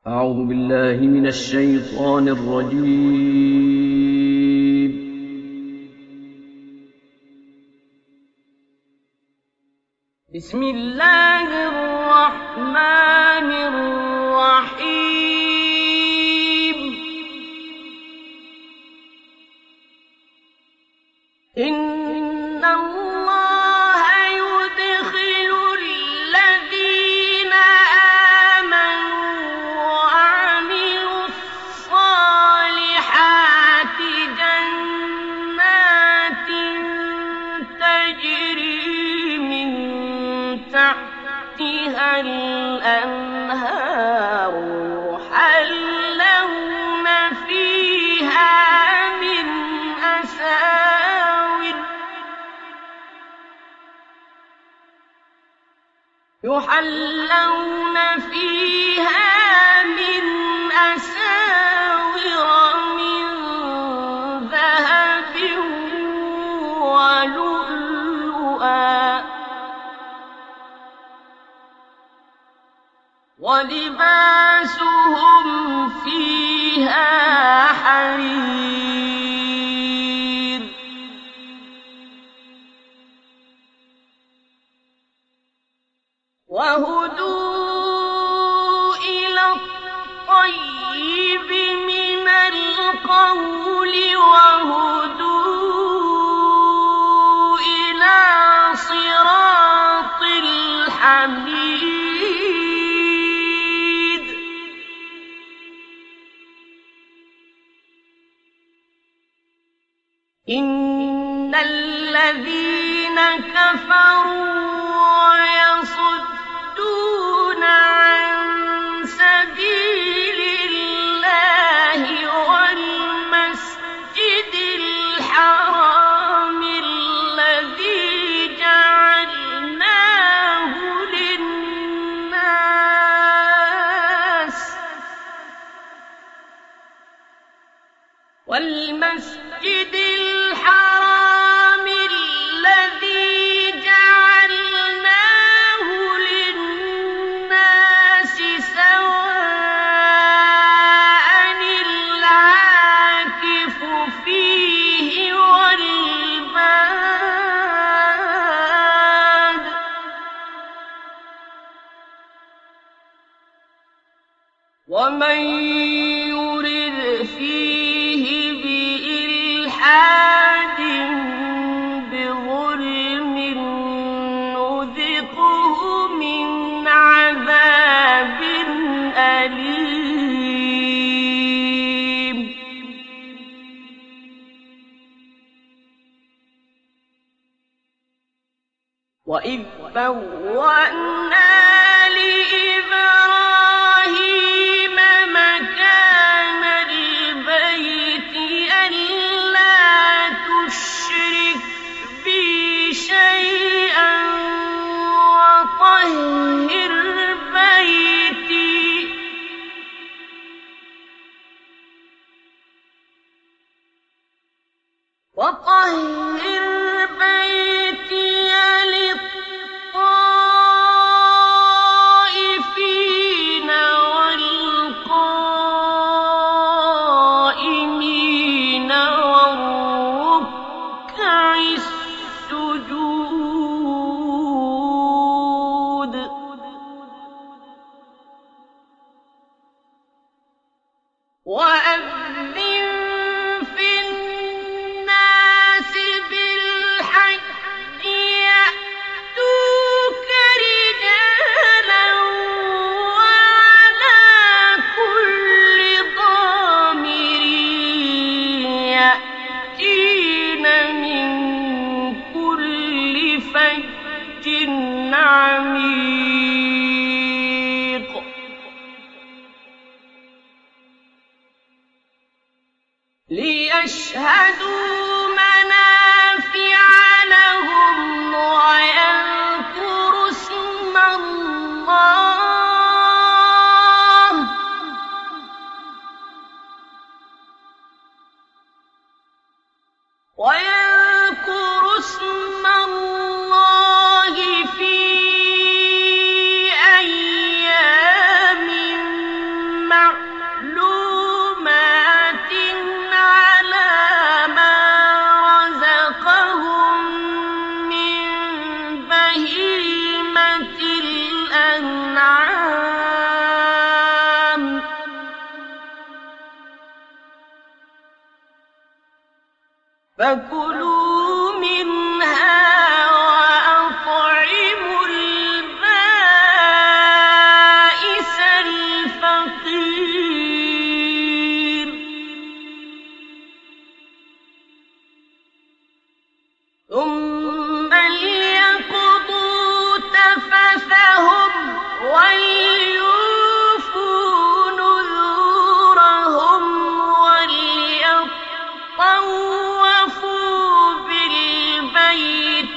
أعوذ بالله من الشيطان الرجيم. بسم الله الرحمن الرحيم. إن الله يدخل الذين آمنوا وعملوا الصالحات جنات تجري من تحتها الأنهار يحلون فيها من أساور من ذهب ولؤلؤا ولباسهم فيها حرير. وهدوا إلى الطيب من القول وهدوا إلى صراط الحميد. إن الذين كفروا ويصدون عن سبيل الله والمسجد الحرام الذي جعلناه للناس والمسجد الحرام الذي جعلناه للناس سواء العاكف فيه والباد. ومن يرد فيه بإلحاد بظلم نذقه من عذاب أليم. وإذ بوأنا لإبراهيم مكان البيت ألا تشرك بي شيئا وطهر بيتي للطائفين والقائمين والركع السجود. وأذن في الناس بالحج يأتوك رجالا وعلى كل ضامر يأتين من كل فج عميق. ليشهدوا منافع لهم ويذكروا اسم الله في أيام فكلوا منها وأطعموا البائس الفقير ثم ليقضوا تفثهم وليوفوا نذورهم وليطوفوا بالبيت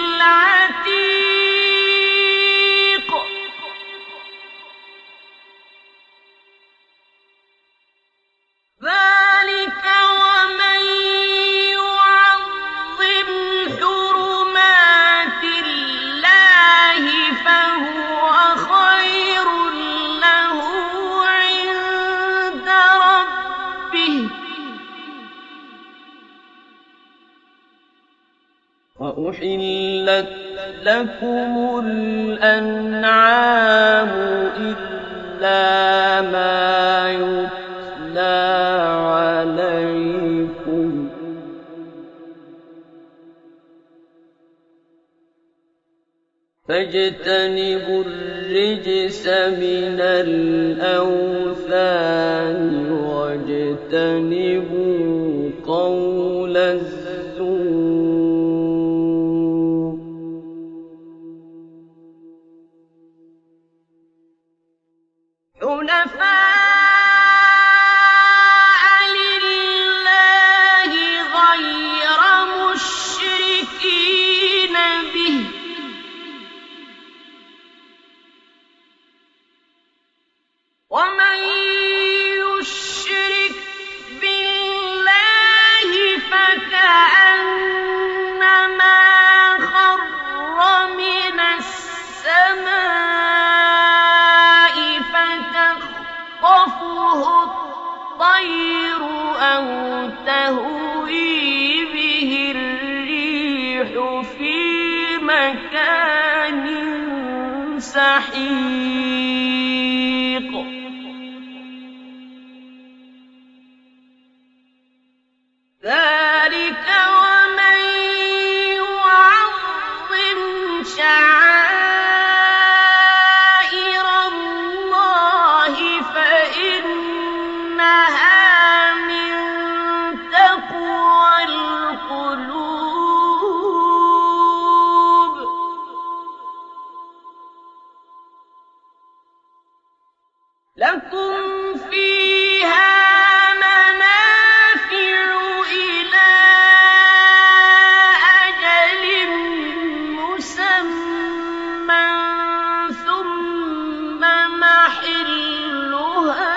العتيق ذلك ومن يعظم حرمات الله فهو خير له عند ربه وأحلت لكم الأنعام إلا ما يتلى عليكم فاجتنبوا الرجس من الأوثان واجتنبوا قول الزور حنفاء لله غير مشركين به ومن يشرك بالله فكأنما خر من السماء فتخطفه الطير أو تهوي به الريح في مكان سحيق ذلك ومن يعظم شعائر الله فإنها من تقوى القلوب لكم فيها منافع إلى أجل مسمى ثم محلها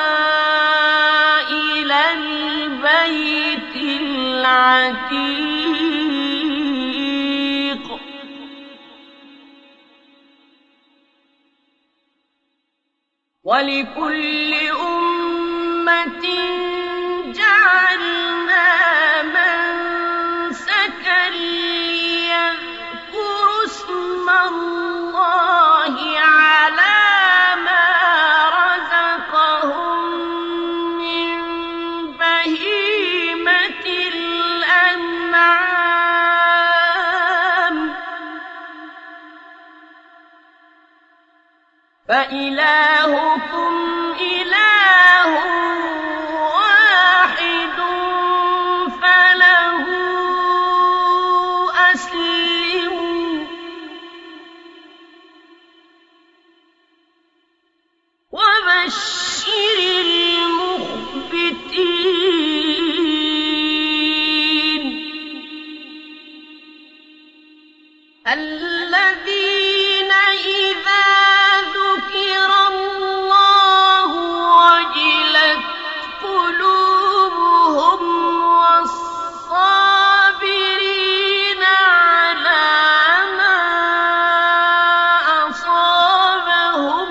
إلى البيت العتيق ولكل أمة جعلنا منسكا ليذكروا اسم الله على ما رزقهم من بهيمة الأنعام فإلهكم إله واحد فله أسلموا وبشر المخبتين الذين إذا ذكر الله وجلت قلوبهم والصابرين على ما أصابهم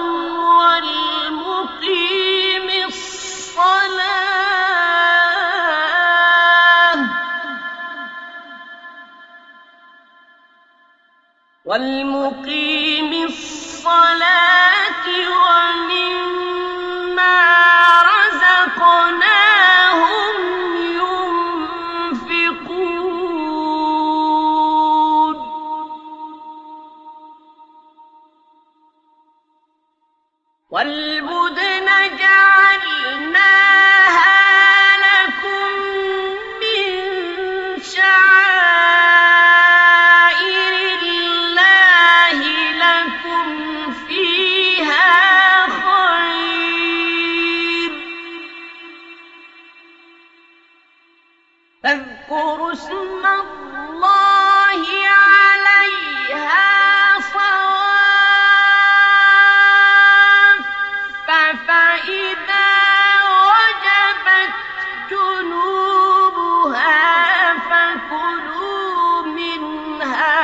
والمقيم الصلاة ومما رزقناهم ينفقون جعلناها لكم من شعائر الله لكم فيها خير فاذكروا اسم الله عليها صواف فإذا وجبت جنوبها فكلوا منها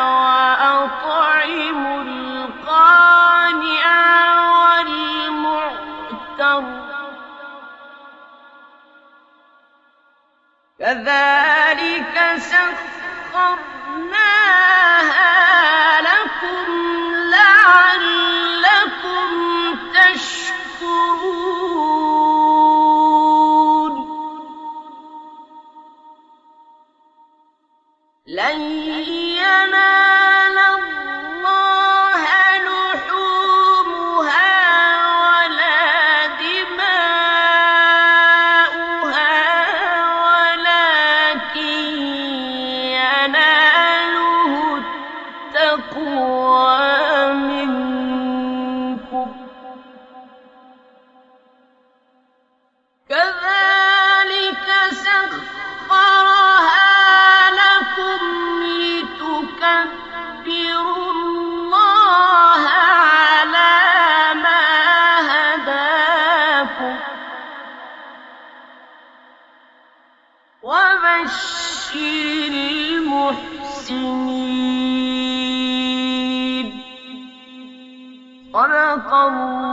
وأطعموا القانع والمعتر كذلك سخرناها لكم لعلكم تشكرون لن ينال الله لحومها ولا دماؤها ولكن يناله التقوى منكم كذلك سخرها لكم لتكبروا الله على ما هداكم وبشر المحسنين صدق الله